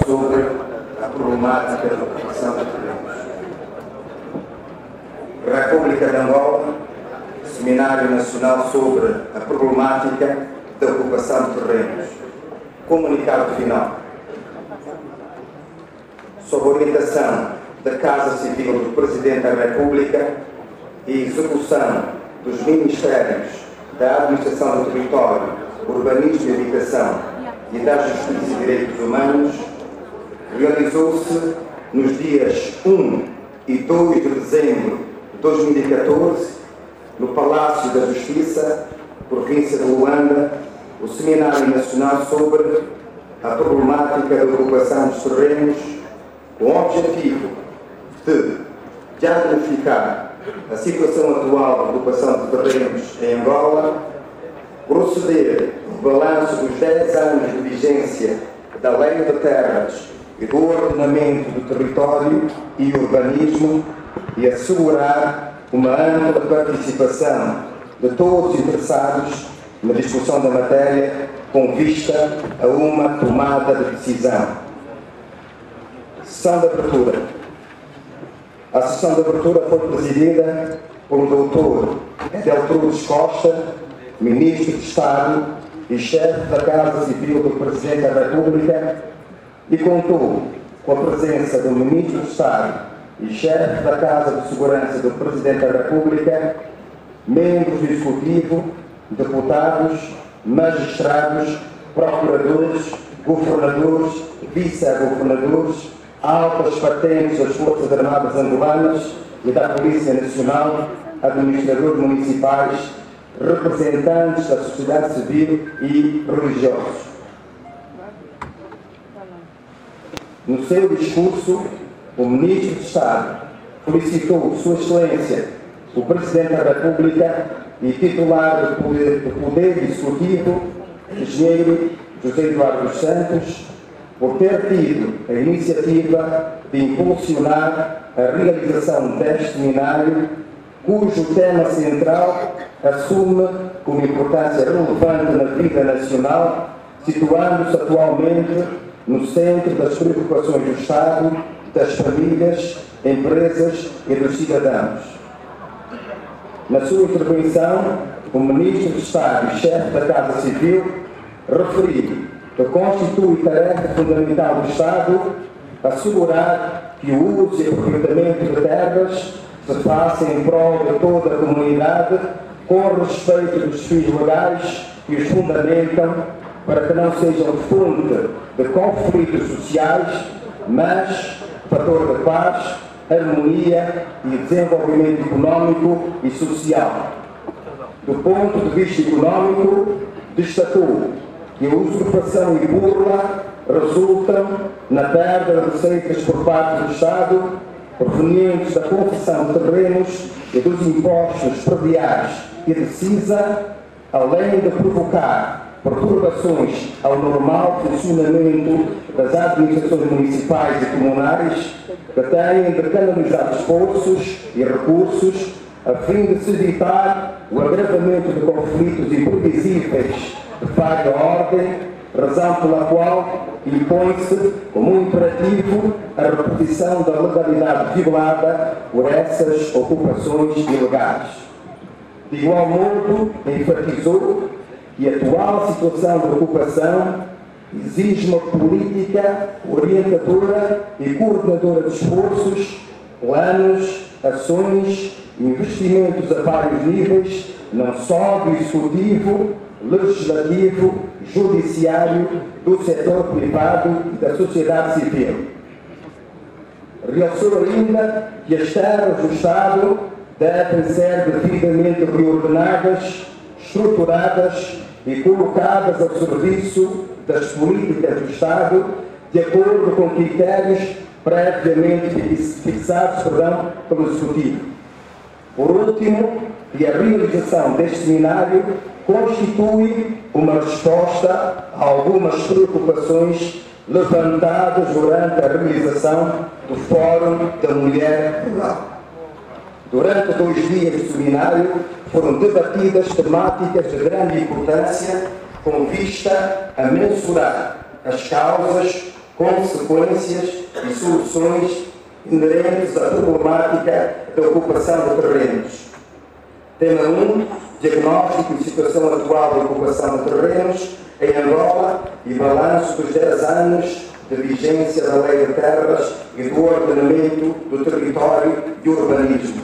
sobre a problemática da ocupação de terrenos. República de Angola, Seminário Nacional sobre a problemática da ocupação de terrenos. Comunicado final. Sob orientação da Casa Civil do Presidente da República e execução dos Ministérios da Administração do Território, Urbanismo e Habitação e da Justiça e Direitos Humanos, realizou-se nos dias 1 e 2 de dezembro de 2014, no Palácio da Justiça, província de Luanda, o Seminário Nacional sobre a problemática da ocupação dos terrenos, com o objetivo de diagnosticar a situação atual da ocupação de terrenos em Angola, proceder ao balanço dos 10 anos de vigência da Lei de Terras e do Ordenamento do Território e Urbanismo e assegurar uma ampla participação de todos os interessados na discussão da matéria com vista a uma tomada de decisão. Sessão de abertura. A sessão de abertura foi presidida pelo Dr. Edeltruz Costa, Ministro de Estado e Chefe da Casa Civil do Presidente da República, e contou com a presença do Ministro de Estado e Chefe da Casa de Segurança do Presidente da República, membros do Executivo, deputados, magistrados, procuradores, governadores, vice-governadores, altas patentes das Forças Armadas Angolanas e da Polícia Nacional, administradores municipais, representantes da sociedade civil e religiosos. No seu discurso, o Ministro de Estado felicitou Sua Excelência, o Presidente da República e titular do Poder Executivo, Engenheiro José Eduardo dos Santos, por ter tido a iniciativa de impulsionar a realização deste seminário, cujo tema central assume uma importância relevante na vida nacional, situando-se atualmente no centro das preocupações do Estado, das famílias, empresas e dos cidadãos. Na sua intervenção, o Ministro de Estado e Chefe da Casa Civil referiu que constitui tarefa fundamental do Estado assegurar que o uso e aproveitamento de terras se faça em prol de toda a comunidade, com respeito dos desafios legais que os fundamentam, para que não sejam fonte de conflitos sociais, mas fator de paz, harmonia e desenvolvimento económico e social. Do ponto de vista económico, destacou que a usurpação e burla resultam na perda de receitas por parte do Estado, provenientes da concessão de terrenos e dos impostos prediais e de CISA, além de provocar perturbações ao normal funcionamento das administrações municipais e comunais, que têm de canalizar esforços e recursos a fim de se evitar o agravamento de conflitos imprevisíveis de vaga ordem, razão pela qual impõe-se como um imperativo a reposição da legalidade violada por essas ocupações ilegais. De igual modo, enfatizou que a atual situação de ocupação exige uma política orientadora e coordenadora de esforços, planos, ações e investimentos a vários níveis, não só do Executivo, Legislativo, Judiciário, do setor privado e da sociedade civil. Realçou ainda que as terras do Estado devem ser devidamente reordenadas, estruturadas e colocadas ao serviço das políticas do Estado, de acordo com critérios previamente fixados pelo Executivo. Por último, e a realização deste seminário constitui uma resposta a algumas preocupações levantadas durante a realização do Fórum da Mulher Rural. Durante 2 dias de seminário foram debatidas temáticas de grande importância com vista a mensurar as causas, consequências e soluções inerentes à problemática da ocupação de terrenos. Tema 1. Diagnóstico e situação atual da ocupação de terrenos em Angola e balanço dos 10 anos de vigência da Lei de Terras e do ordenamento do território e urbanismo.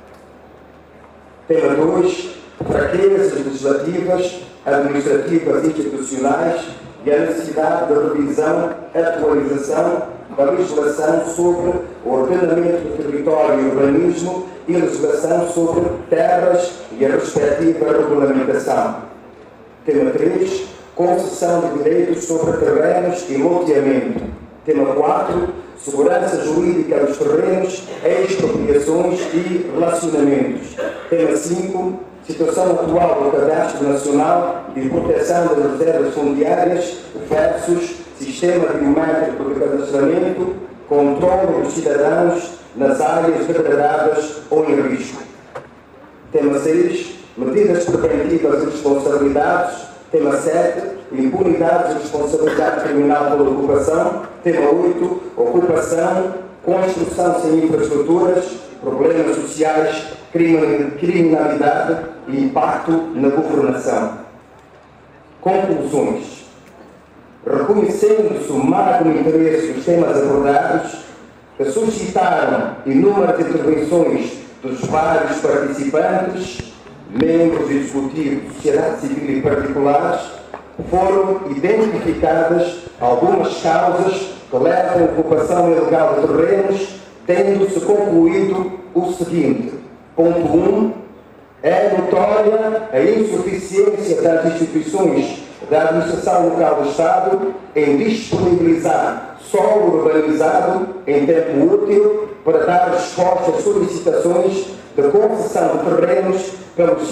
Tema 2. Fraquezas legislativas, administrativas e institucionais e a necessidade de revisão, atualização da legislação sobre o ordenamento do território e urbanismo e legislação sobre terras e a respectiva regulamentação. Tema 3. Concessão de direitos sobre terrenos e loteamento. Tema 4. Segurança jurídica dos terrenos, expropriações e relacionamentos. Tema 5. Situação atual do Cadastro Nacional e Proteção das Reservas Fundiárias versus Sistema Biométrico de Cadastramento, controle dos cidadãos nas áreas degradadas ou em risco. Tema 6. Medidas preventivas e responsabilidades. Tema 7. Impunidade e responsabilidade criminal pela ocupação. Tema 8. Ocupação, construção sem infraestruturas, problemas sociais, criminalidade e impacto na governação. Conclusões. Reconhecendo-se o magno interesse dos temas abordados, que suscitaram inúmeras intervenções dos vários participantes, membros executivos, sociedade civil e particulares, foram identificadas algumas causas que levam à ocupação ilegal de terrenos, tendo-se concluído o seguinte. Ponto 1. É notória a insuficiência das instituições da administração local do Estado em disponibilizar solo urbanizado em tempo útil para dar resposta às solicitações de concessão de terrenos pelos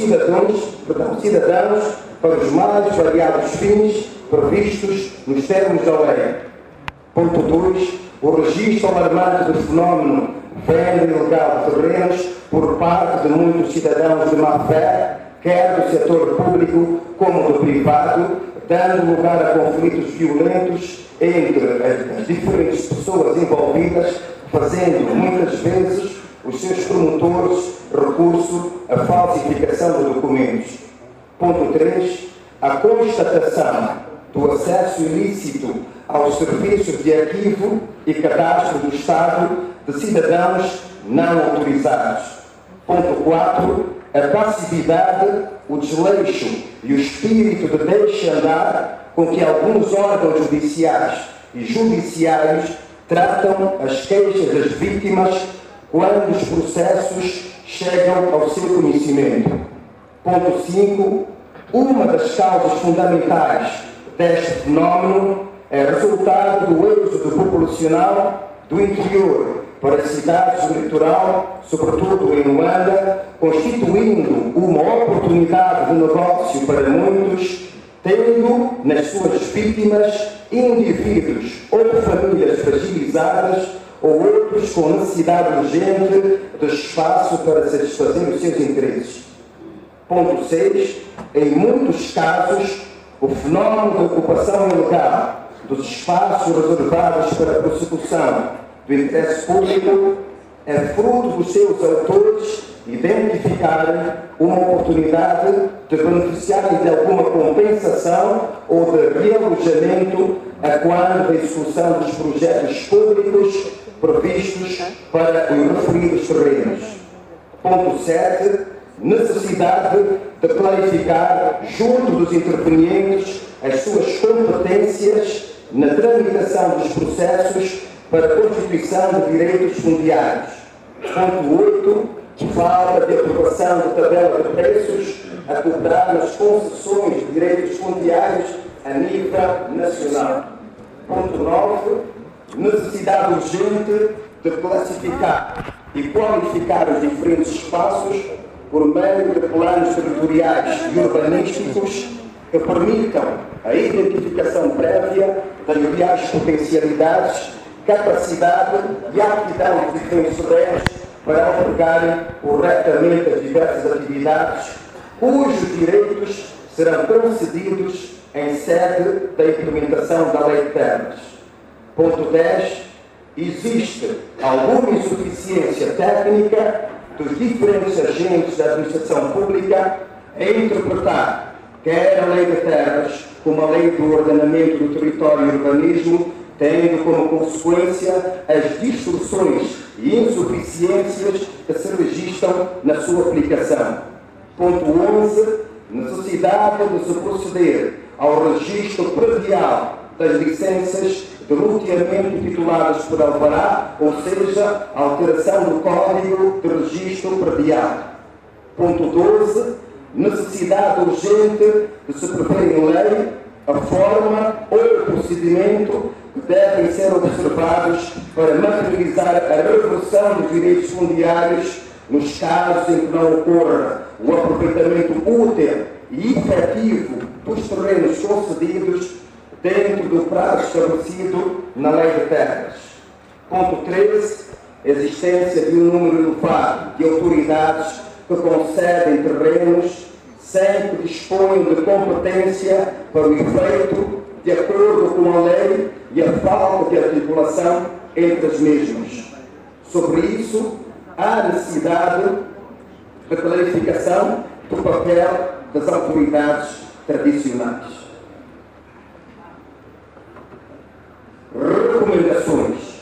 cidadãos para os mais variados fins previstos nos termos da lei. Ponto 2. O registro alarmante do fenómeno venda ilegal de terrenos por parte de muitos cidadãos de má fé, quer do setor público como do privado, dando lugar a conflitos violentos entre as diferentes pessoas envolvidas, fazendo muitas vezes os seus promotores recurso à falsificação de documentos. Ponto 3. A constatação do acesso ilícito aos serviços de arquivo e cadastro do Estado de cidadãos não autorizados. Ponto 4. A passividade, o desleixo e o espírito de deixa-andar com que alguns órgãos judiciais e judiciários tratam as queixas das vítimas quando os processos chegam ao seu conhecimento. Ponto 5. Uma das causas fundamentais deste fenómeno é resultado do êxodo populacional do interior para as cidades do litoral, sobretudo em Luanda, constituindo uma oportunidade de negócio para muitos, tendo nas suas vítimas indivíduos ou famílias fragilizadas ou outros com necessidade urgente de espaço para satisfazer os seus interesses. Ponto 6. Em muitos casos, o fenómeno da ocupação ilegal dos espaços reservados para a prossecução do interesse público é fruto dos seus autores identificarem uma oportunidade de beneficiarem de alguma compensação ou de realojamento a quando da execução dos projetos públicos previstos para os referidos terrenos. Ponto 7. Necessidade de clarificar junto dos intervenientes as suas competências na tramitação dos processos para a constituição de direitos fundiários. Ponto 8. Falta de aprovação de tabela de preços a cobrar nas concessões de direitos fundiários a nível nacional. Ponto 9. Necessidade urgente de classificar e qualificar os diferentes espaços por meio de planos territoriais e urbanísticos que permitam a identificação prévia das reais potencialidades, capacidade e aptidão dos diferentes terrenos para albergarem corretamente as diversas atividades, cujos direitos serão concedidos em sede da implementação da Lei de Terras. Ponto 10. Existe alguma insuficiência técnica dos diferentes agentes da administração pública em interpretar quer a Lei de Terras como a Lei do Ordenamento do Território e Urbanismo, tendo como consequência as distorções e insuficiências que se registram na sua aplicação. Ponto 11. Necessidade de se proceder ao registro predial das licenças de loteamento tituladas por alvará, ou seja, alteração do Código de Registro Predial. Ponto 12. Necessidade urgente de se prever em lei a forma ou o procedimento que devem ser observados para materializar a reversão dos direitos fundiários nos casos em que não ocorra o aproveitamento útil e efetivo dos terrenos concedidos dentro do prazo estabelecido na Lei de Terras. Ponto 13. Existência de um número elevado de autoridades que concedem terrenos sem que disponham de competência para o efeito, de acordo com a lei, e a falta de articulação entre as mesmas. Sobre isso, há necessidade de clarificação do papel das autoridades tradicionais. Recomendações.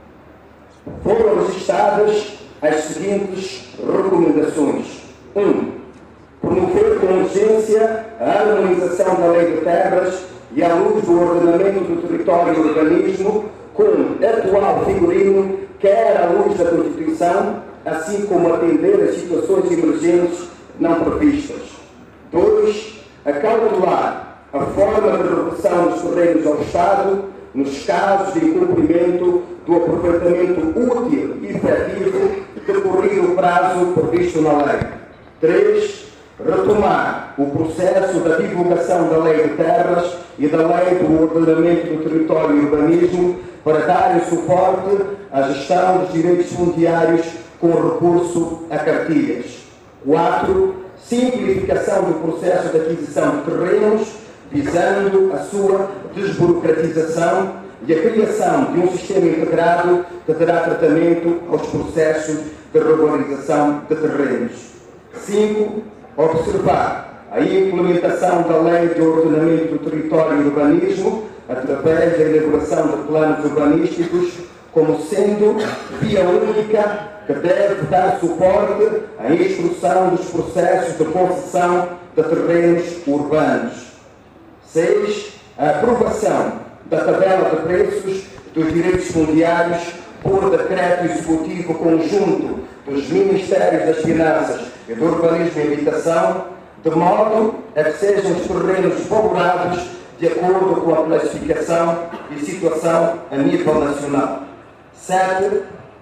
Foram registradas as seguintes recomendações. 1. Promover com urgência a harmonização da Lei de Terras e à luz do ordenamento do território e urbanismo com atual figurino, quer à luz da Constituição, assim como atender às situações emergentes não previstas. 2. Acautelar a forma de reversão dos terrenos ao Estado nos casos de incumprimento do aproveitamento útil e efetivo decorrido o prazo previsto na lei. 3. Retomar o processo da divulgação da Lei de Terras e da Lei do Ordenamento do Território e Urbanismo para dar suporte à gestão dos direitos fundiários com recurso a cartilhas. 4. Simplificação do processo de aquisição de terrenos, visando a sua desburocratização e a criação de um sistema integrado que dará tratamento aos processos de regularização de terrenos. 5. Observar a implementação da Lei de Ordenamento do Território e Urbanismo através da elaboração de planos urbanísticos como sendo via única que deve dar suporte à instrução dos processos de concessão de terrenos urbanos. 6. A aprovação da tabela de preços dos direitos fundiários por decreto executivo conjunto dos Ministérios das Finanças e do Urbanismo e Habitação, de modo a que sejam os terrenos valorados de acordo com a classificação e situação a nível nacional. 7.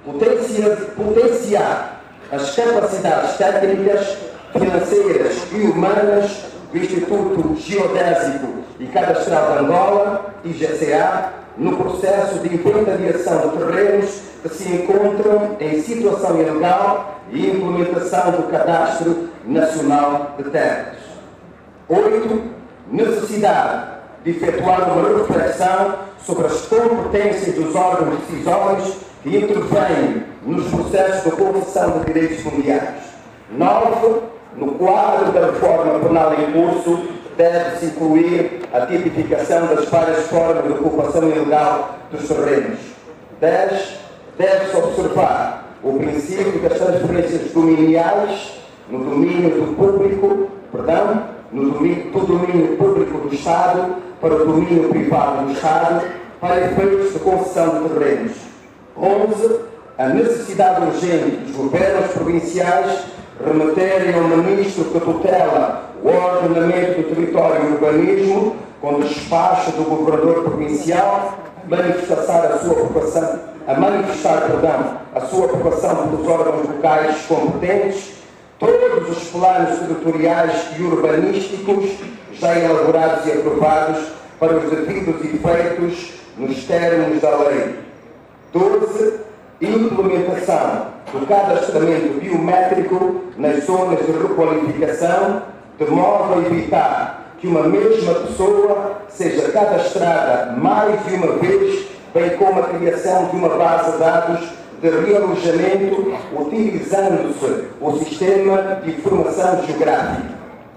Potenciar as capacidades técnicas, financeiras e humanas do Instituto Geodésico e Cadastral de Angola, IGCA, no processo de inventariação de terrenos que se encontram em situação ilegal e implementação do Cadastro Nacional de Terras. 8. Necessidade de efetuar uma reflexão sobre as competências dos órgãos decisórios que intervêm nos processos de concessão de direitos fundiários. 9. No quadro da reforma penal em curso, deve-se incluir a tipificação das várias formas de ocupação ilegal dos terrenos. 10. Deve-se observar o princípio das transferências dominiais no domínio do público, do domínio público do Estado para o domínio privado do Estado para efeitos de concessão de terrenos. 11. A necessidade urgente dos governos provinciais remeterem ao Ministro que tutela o ordenamento do território e urbanismo, com despacho do Governador Provincial, manifestar a sua aprovação pelos órgãos locais competentes, todos os planos territoriais e urbanísticos já elaborados e aprovados para os devidos efeitos nos termos da lei. 12. Implementação do cadastramento biométrico nas zonas de requalificação, de modo a evitar que uma mesma pessoa seja cadastrada mais de uma vez bem como a criação de uma base de dados de realojamento utilizando-se o Sistema de Informação Geográfica.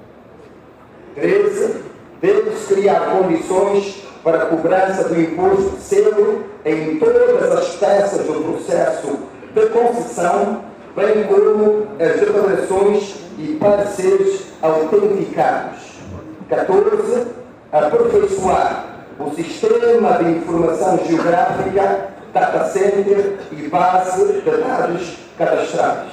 13. Deve-se criar condições para a cobrança do imposto de selo em todas as peças do processo de concessão, bem como as declarações e pareceres autenticados. 14. Aperfeiçoar o Sistema de Informação Geográfica, Data Center e base de dados cadastrados.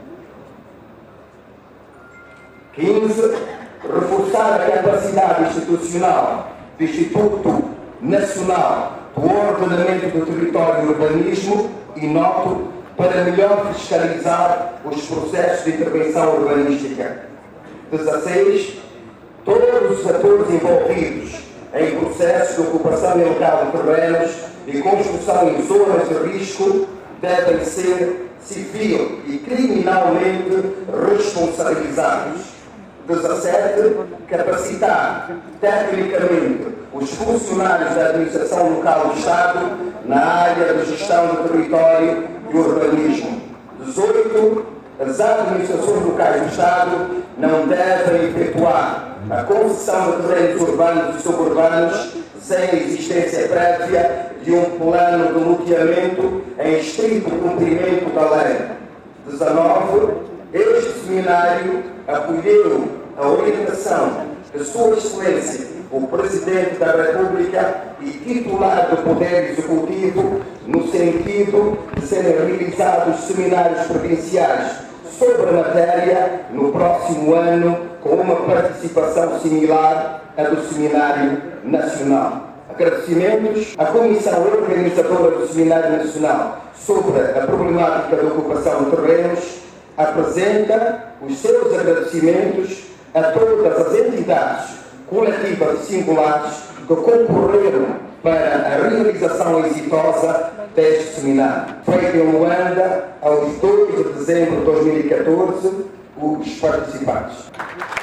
15. Reforçar a capacidade institucional do Instituto Nacional do Ordenamento do Território e Urbanismo, INOTO, para melhor fiscalizar os processos de intervenção urbanística. 16. Todos os atores envolvidos em processos de ocupação ilegal de terrenos e construção em zonas de risco devem ser civil e criminalmente responsabilizados. 17. Capacitar tecnicamente os funcionários da administração local do Estado na área de gestão do território e urbanismo. 18. As administrações locais do Estado não devem efetuar a concessão de terrenos urbanos e suburbanos sem a existência prévia de um plano de loteamento em estrito cumprimento da lei. 19. Este seminário acolheu a orientação de Sua Excelência, o Presidente da República e titular do Poder Executivo, no sentido de serem realizados seminários provinciais sobre a matéria no próximo ano, com uma participação similar à do Seminário Nacional. Agradecimentos à Comissão Organizadora do Seminário Nacional sobre a problemática da ocupação de terrenos, apresenta os seus agradecimentos a todas as entidades coletivas e singulares que concorreram para a realização exitosa deste seminário. Feito em Luanda, aos 2 de dezembro de 2014, os participantes.